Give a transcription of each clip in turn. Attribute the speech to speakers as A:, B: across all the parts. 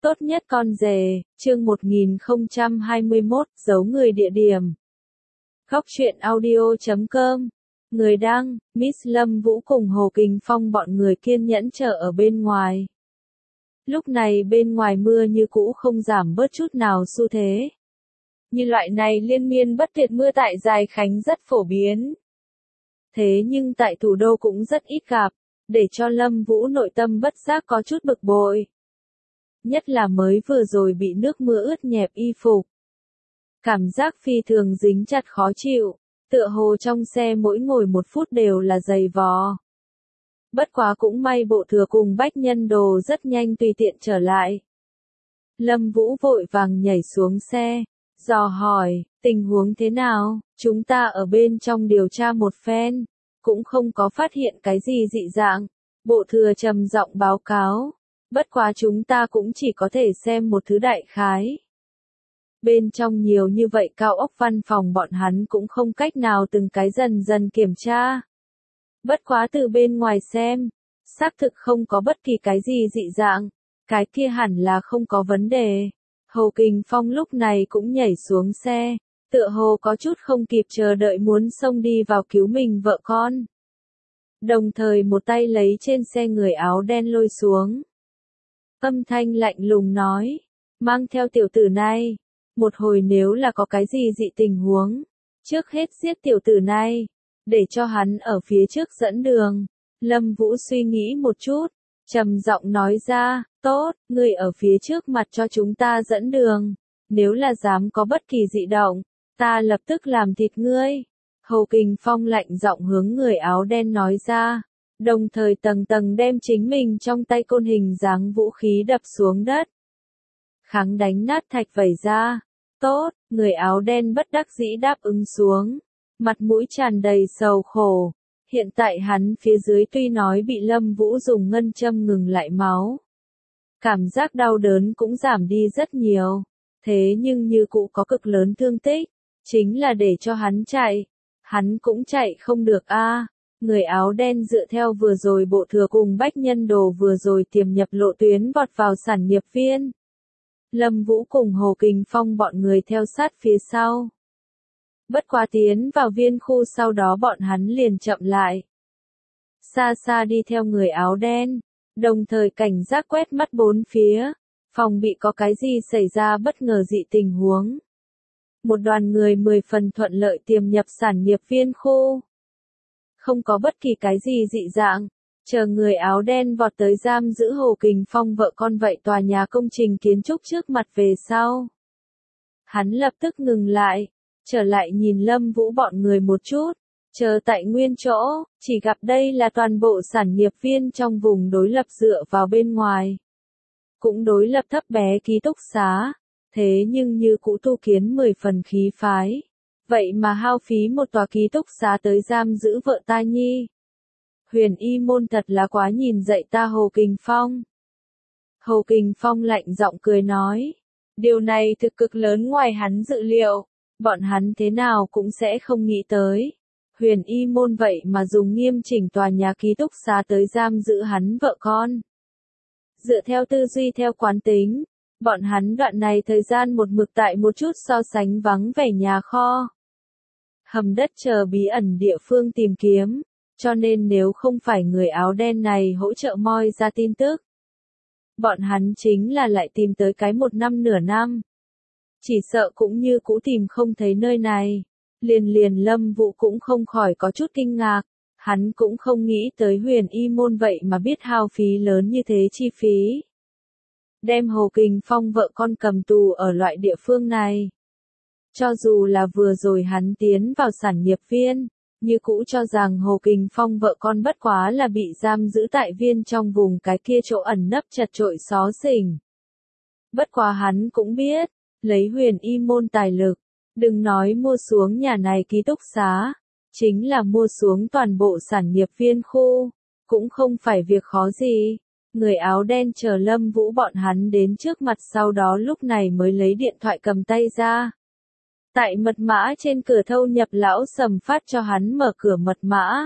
A: Tốt nhất con rể, chương 1021, giấu người địa điểm. Góc truyện audio.com. Người đăng, Miss Lâm Vũ cùng Hồ Kình Phong bọn người kiên nhẫn chờ ở bên ngoài. Lúc này bên ngoài mưa như cũ không giảm bớt chút nào xu thế. Như loại này liên miên bất tuyệt mưa tại Dài Khánh rất phổ biến. Thế nhưng tại thủ đô cũng rất ít gặp, để cho Lâm Vũ nội tâm bất giác có chút bực bội. Nhất là mới vừa rồi bị nước mưa ướt nhẹp y phục. Cảm giác phi thường dính chặt khó chịu, tựa hồ trong xe mỗi ngồi một phút đều là giày vò. Bất quá cũng may Bộ Thừa cùng Bách Nhân Đồ rất nhanh tùy tiện trở lại. Lâm Vũ vội vàng nhảy xuống xe, dò hỏi, tình huống thế nào, chúng ta ở bên trong điều tra một phen, cũng không có phát hiện cái gì dị dạng. Bộ Thừa trầm giọng báo cáo. Bất quá chúng ta cũng chỉ có thể xem một thứ đại khái. Bên trong nhiều như vậy cao ốc văn phòng bọn hắn cũng không cách nào từng cái dần dần kiểm tra. Bất quá từ bên ngoài xem, xác thực không có bất kỳ cái gì dị dạng, cái kia hẳn là không có vấn đề. Hồ Kình Phong lúc này cũng nhảy xuống xe, tựa hồ có chút không kịp chờ đợi muốn xông đi vào cứu mình vợ con. Đồng thời một tay lấy trên xe người áo đen lôi xuống. Âm thanh lạnh lùng nói, mang theo tiểu tử này, một hồi nếu là có cái gì dị tình huống, trước hết giết tiểu tử này, để cho hắn ở phía trước dẫn đường. Lâm Vũ suy nghĩ một chút, trầm giọng nói ra, tốt, ngươi ở phía trước mặt cho chúng ta dẫn đường, nếu là dám có bất kỳ dị động, ta lập tức làm thịt ngươi. Hồ Kình Phong lạnh giọng hướng người áo đen nói ra. Đồng thời tầng tầng đem chính mình trong tay côn hình dáng vũ khí đập xuống đất. Kháng đánh nát thạch vẩy ra. Tốt, người áo đen bất đắc dĩ đáp ứng xuống. Mặt mũi tràn đầy sầu khổ. Hiện tại hắn phía dưới tuy nói bị Lâm Vũ dùng ngân châm ngừng lại máu. Cảm giác đau đớn cũng giảm đi rất nhiều. Thế nhưng như cũ có cực lớn thương tích. Chính là để cho hắn chạy. Hắn cũng chạy không được a. Người áo đen dựa theo vừa rồi Bộ Thừa cùng Bách Nhân Đồ vừa rồi tiềm nhập lộ tuyến vọt vào sản nghiệp viên. Lâm Vũ cùng Hồ Kình Phong bọn người theo sát phía sau. Bất quá tiến vào viên khu sau đó bọn hắn liền chậm lại. Xa xa đi theo người áo đen, đồng thời cảnh giác quét mắt bốn phía, phòng bị có cái gì xảy ra bất ngờ dị tình huống. Một đoàn người 10 phần thuận lợi tiềm nhập sản nghiệp viên khu. Không có bất kỳ cái gì dị dạng, chờ người áo đen vọt tới giam giữ Hồ Kình Phong vợ con vậy tòa nhà công trình kiến trúc trước mặt về sau. Hắn lập tức ngừng lại, trở lại nhìn Lâm Vũ bọn người một chút, chờ tại nguyên chỗ, chỉ gặp đây là toàn bộ sản nghiệp viên trong vùng đối lập dựa vào bên ngoài. Cũng đối lập thấp bé ký túc xá, thế nhưng như cũ tu kiến 10 phần khí phái. Vậy mà hao phí một tòa ký túc xá tới giam giữ vợ ta nhi. Huyền Y Môn thật là quá nhìn dạy ta Hồ Kình Phong. Hồ Kình Phong lạnh giọng cười nói. Điều này thực cực lớn ngoài hắn dự liệu. Bọn hắn thế nào cũng sẽ không nghĩ tới. Huyền Y Môn vậy mà dùng nghiêm chỉnh tòa nhà ký túc xá tới giam giữ hắn vợ con. Dựa theo tư duy theo quán tính. Bọn hắn đoạn này thời gian một mực tại một chút so sánh vắng vẻ nhà kho. Hầm đất chờ bí ẩn địa phương tìm kiếm, cho nên nếu không phải người áo đen này hỗ trợ moi ra tin tức. Bọn hắn chính là lại tìm tới cái một năm nửa năm. Chỉ sợ cũng như cũ tìm không thấy nơi này. Liền Lâm Vũ cũng không khỏi có chút kinh ngạc, hắn cũng không nghĩ tới Huyền Y Môn vậy mà biết hao phí lớn như thế chi phí. Đem Hồ Kình Phong vợ con cầm tù ở loại địa phương này. Cho dù là vừa rồi hắn tiến vào sản nghiệp viên, như cũ cho rằng Hồ Kình Phong vợ con bất quá là bị giam giữ tại viên trong vùng cái kia chỗ ẩn nấp chật chội xó xỉnh. Bất quá hắn cũng biết, lấy Huyền Y Môn tài lực, đừng nói mua xuống nhà này ký túc xá, chính là mua xuống toàn bộ sản nghiệp viên khu, cũng không phải việc khó gì. Người áo đen chờ Lâm Vũ bọn hắn đến trước mặt sau đó lúc này mới lấy điện thoại cầm tay ra. Tại mật mã trên cửa thâu nhập lão Sầm phát cho hắn mở cửa mật mã.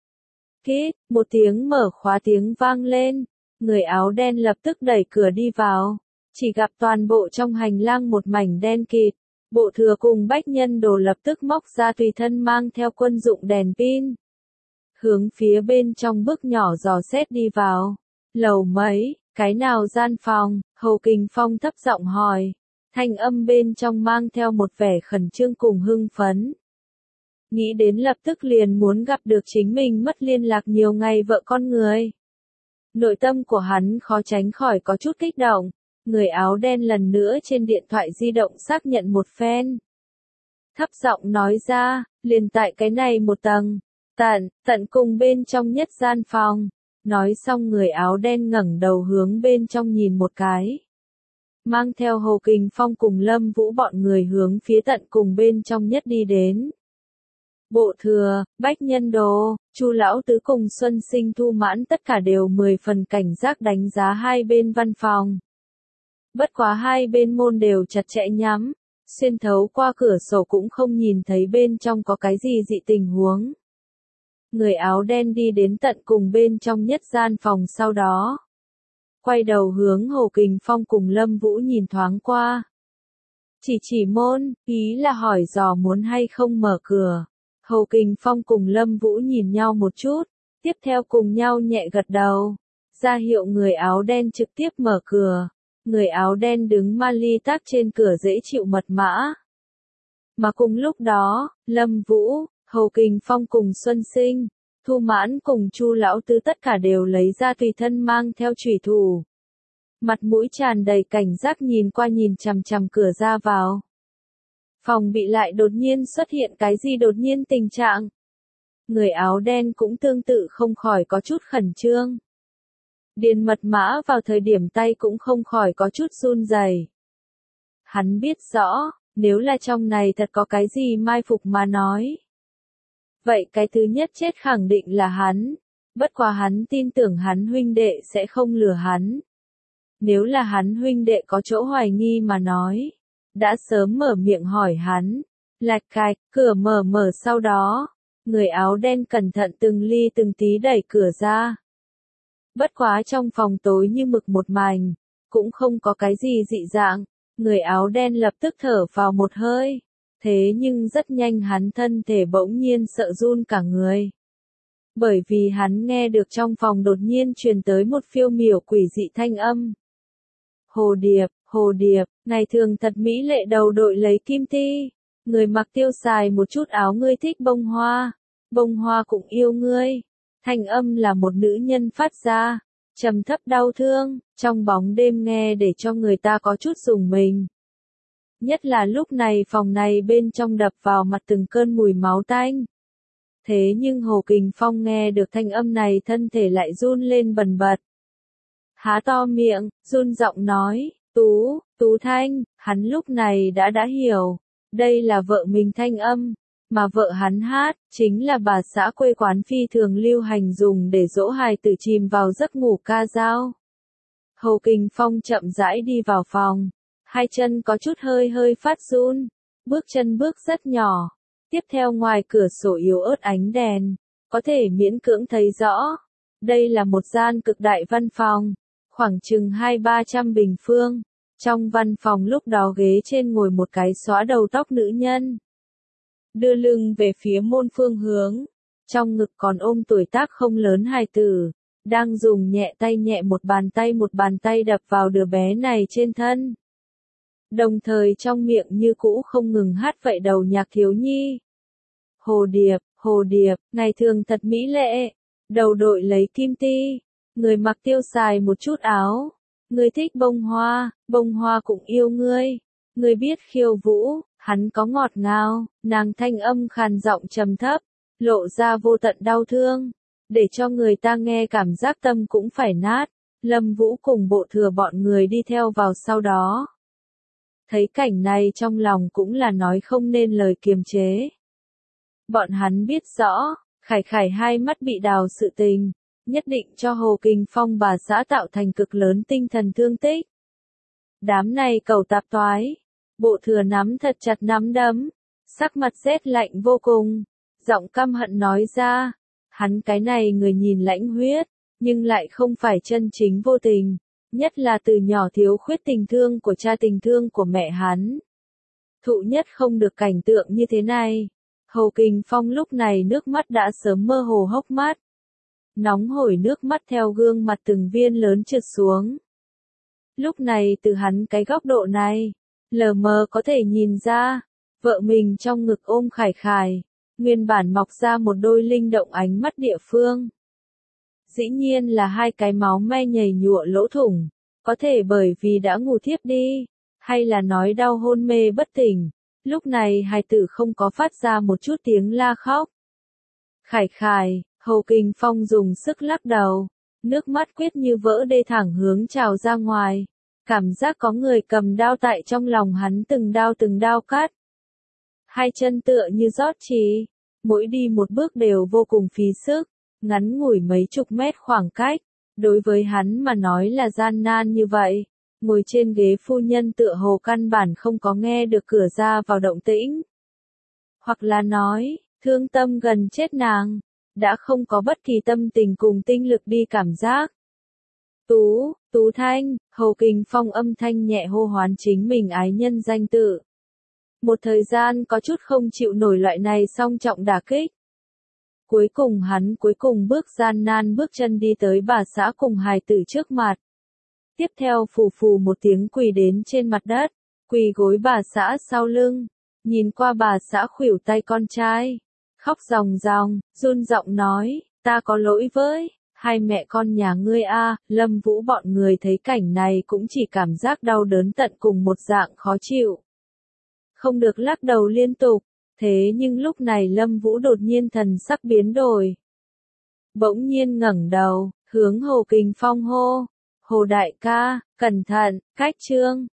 A: Kít, một tiếng mở khóa tiếng vang lên, người áo đen lập tức đẩy cửa đi vào. Chỉ gặp toàn bộ trong hành lang một mảnh đen kịt, Bộ Thừa cùng Bách Nhân Đồ lập tức móc ra tùy thân mang theo quân dụng đèn pin. Hướng phía bên trong bước nhỏ dò xét đi vào. Lầu mấy, cái nào gian phòng, Hồ Kình Phong thấp giọng hỏi. Thanh âm bên trong mang theo một vẻ khẩn trương cùng hưng phấn. Nghĩ đến lập tức liền muốn gặp được chính mình mất liên lạc nhiều ngày vợ con người. Nội tâm của hắn khó tránh khỏi có chút kích động. Người áo đen lần nữa trên điện thoại di động xác nhận một phen. Thấp giọng nói ra, liền tại cái này một tầng. Tận cùng bên trong nhất gian phòng. Nói xong người áo đen ngẩng đầu hướng bên trong nhìn một cái. Mang theo Hồ Kình Phong cùng Lâm Vũ bọn người hướng phía tận cùng bên trong nhất đi đến. Bộ Thừa, Bách Nhân Đồ, Chu Lão Tứ cùng Xuân Sinh Thu Mãn tất cả đều 10 phần cảnh giác đánh giá hai bên văn phòng. Bất quá hai bên môn đều chặt chẽ nhắm, xuyên thấu qua cửa sổ cũng không nhìn thấy bên trong có cái gì dị tình huống. Người áo đen đi đến tận cùng bên trong nhất gian phòng sau đó. Quay đầu hướng Hồ Kình Phong cùng Lâm Vũ nhìn thoáng qua. Chỉ môn, ý là hỏi dò muốn hay không mở cửa. Hồ Kình Phong cùng Lâm Vũ nhìn nhau một chút, tiếp theo cùng nhau nhẹ gật đầu. Ra hiệu người áo đen trực tiếp mở cửa. Người áo đen đứng Mali tác trên cửa dễ chịu mật mã. Mà cùng lúc đó, Lâm Vũ, Hồ Kình Phong cùng Xuân Sinh, Thu Mãn cùng Chu Lão Tứ tất cả đều lấy ra tùy thân mang theo chủy thủ. Mặt mũi tràn đầy cảnh giác nhìn qua nhìn chằm chằm cửa ra vào. Phòng bị lại đột nhiên xuất hiện cái gì đột nhiên tình trạng. Người áo đen cũng tương tự không khỏi có chút khẩn trương. Điền mật mã vào thời điểm tay cũng không khỏi có chút run rẩy. Hắn biết rõ, nếu là trong này thật có cái gì mai phục mà nói. Vậy cái thứ nhất chết khẳng định là hắn. Bất quá hắn tin tưởng hắn huynh đệ sẽ không lừa hắn. Nếu là hắn huynh đệ có chỗ hoài nghi mà nói. Đã sớm mở miệng hỏi hắn. Lạch cạch, cửa mở sau đó. Người áo đen cẩn thận từng ly từng tí đẩy cửa ra. Bất quá trong phòng tối như mực một mảnh. Cũng không có cái gì dị dạng. Người áo đen lập tức thở vào một hơi. Thế nhưng rất nhanh hắn thân thể bỗng nhiên sợ run cả người. Bởi vì hắn nghe được trong phòng đột nhiên truyền tới một phiêu miểu quỷ dị thanh âm. Hồ điệp, ngày thường thật mỹ lệ đầu đội lấy kim ti. Người mặc tiêu xài một chút áo ngươi thích bông hoa cũng yêu ngươi. Thanh âm là một nữ nhân phát ra, trầm thấp đau thương, trong bóng đêm nghe để cho người ta có chút rùng mình. Nhất là lúc này phòng này bên trong đập vào mặt từng cơn mùi máu tanh. Thế nhưng Hồ Kình Phong nghe được thanh âm này thân thể lại run lên bần bật. Há to miệng, run giọng nói, Tú Thanh, hắn lúc này đã hiểu, đây là vợ mình thanh âm, mà vợ hắn hát, chính là bà xã quê quán phi thường lưu hành dùng để dỗ hài tử chìm vào giấc ngủ ca dao. Hồ Kình Phong chậm rãi đi vào phòng, hai chân có chút hơi phát run, bước chân bước rất nhỏ, tiếp theo ngoài cửa sổ yếu ớt ánh đèn, có thể miễn cưỡng thấy rõ, đây là một gian cực đại văn phòng, khoảng chừng 200-300 bình phương. Trong văn phòng lúc đó ghế trên ngồi một cái xóa đầu tóc nữ nhân. Đưa lưng về phía môn phương hướng. Trong ngực còn ôm tuổi tác không lớn hài tử. Đang dùng nhẹ tay nhẹ một bàn tay đập vào đứa bé này trên thân. Đồng thời trong miệng như cũ không ngừng hát vậy đầu nhạc thiếu nhi. Hồ điệp, ngày thường thật mỹ lệ. Đầu đội lấy kim ti. Người mặc tiêu xài một chút áo. Người thích bông hoa cũng yêu ngươi. Người biết khiêu vũ, hắn có ngọt ngào, nàng thanh âm khàn giọng trầm thấp, lộ ra vô tận đau thương, để cho người ta nghe cảm giác tâm cũng phải nát. Lâm Vũ cùng Bộ Thừa bọn người đi theo vào sau đó. Thấy cảnh này trong lòng cũng là nói không nên lời kiềm chế. Bọn hắn biết rõ, Khải hai mắt bị đào sự tình. Nhất định cho Hồ Kình Phong bà xã tạo thành cực lớn tinh thần thương tích. Đám này cầu tạp toái. Bộ Thừa nắm thật chặt nắm đấm. Sắc mặt rét lạnh vô cùng. Giọng căm hận nói ra. Hắn cái này người nhìn lãnh huyết. Nhưng lại không phải chân chính vô tình. Nhất là từ nhỏ thiếu khuyết tình thương của cha tình thương của mẹ hắn. Thụ nhất không được cảnh tượng như thế này. Hồ Kình Phong lúc này nước mắt đã sớm mơ hồ hốc mắt. Nóng hổi nước mắt theo gương mặt từng viên lớn trượt xuống. Lúc này từ hắn cái góc độ này, lờ mờ có thể nhìn ra, vợ mình trong ngực ôm Khải Khải, nguyên bản mọc ra một đôi linh động ánh mắt địa phương. Dĩ nhiên là hai cái máu me nhầy nhụa lỗ thủng, có thể bởi vì đã ngủ thiếp đi, hay là nói đau hôn mê bất tỉnh. Lúc này hài tử không có phát ra một chút tiếng la khóc. Khải Khải, Hồ Kình Phong dùng sức lắc đầu, nước mắt quyết như vỡ đê thẳng hướng trào ra ngoài. Cảm giác có người cầm đao tại trong lòng hắn từng đao cắt. Hai chân tựa như rót trì, mỗi đi một bước đều vô cùng phí sức, ngắn ngủi mấy chục mét khoảng cách. Đối với hắn mà nói là gian nan như vậy. Ngồi trên ghế phu nhân tựa hồ căn bản không có nghe được cửa ra vào động tĩnh. Hoặc là nói, thương tâm gần chết nàng, đã không có bất kỳ tâm tình cùng tinh lực đi cảm giác. Tú Thanh, Hồ Kình Phong âm thanh nhẹ hô hoán chính mình ái nhân danh tự. Một thời gian có chút không chịu nổi loại này song trọng đả kích. Cuối cùng hắn bước gian nan bước chân đi tới bà xã cùng hài tử trước mặt. Tiếp theo phù phù một tiếng quỳ đến trên mặt đất, quỳ gối bà xã sau lưng, nhìn qua bà xã khuỷu tay con trai, khóc ròng ròng, run giọng nói, ta có lỗi với hai mẹ con nhà ngươi a. Lâm Vũ bọn người thấy cảnh này cũng chỉ cảm giác đau đớn tận cùng một dạng khó chịu. Không được lắc đầu liên tục, thế nhưng lúc này Lâm Vũ đột nhiên thần sắc biến đổi. Bỗng nhiên ngẩng đầu, hướng Hồ Kình Phong hô, Hồ đại ca, cẩn thận, cách trương,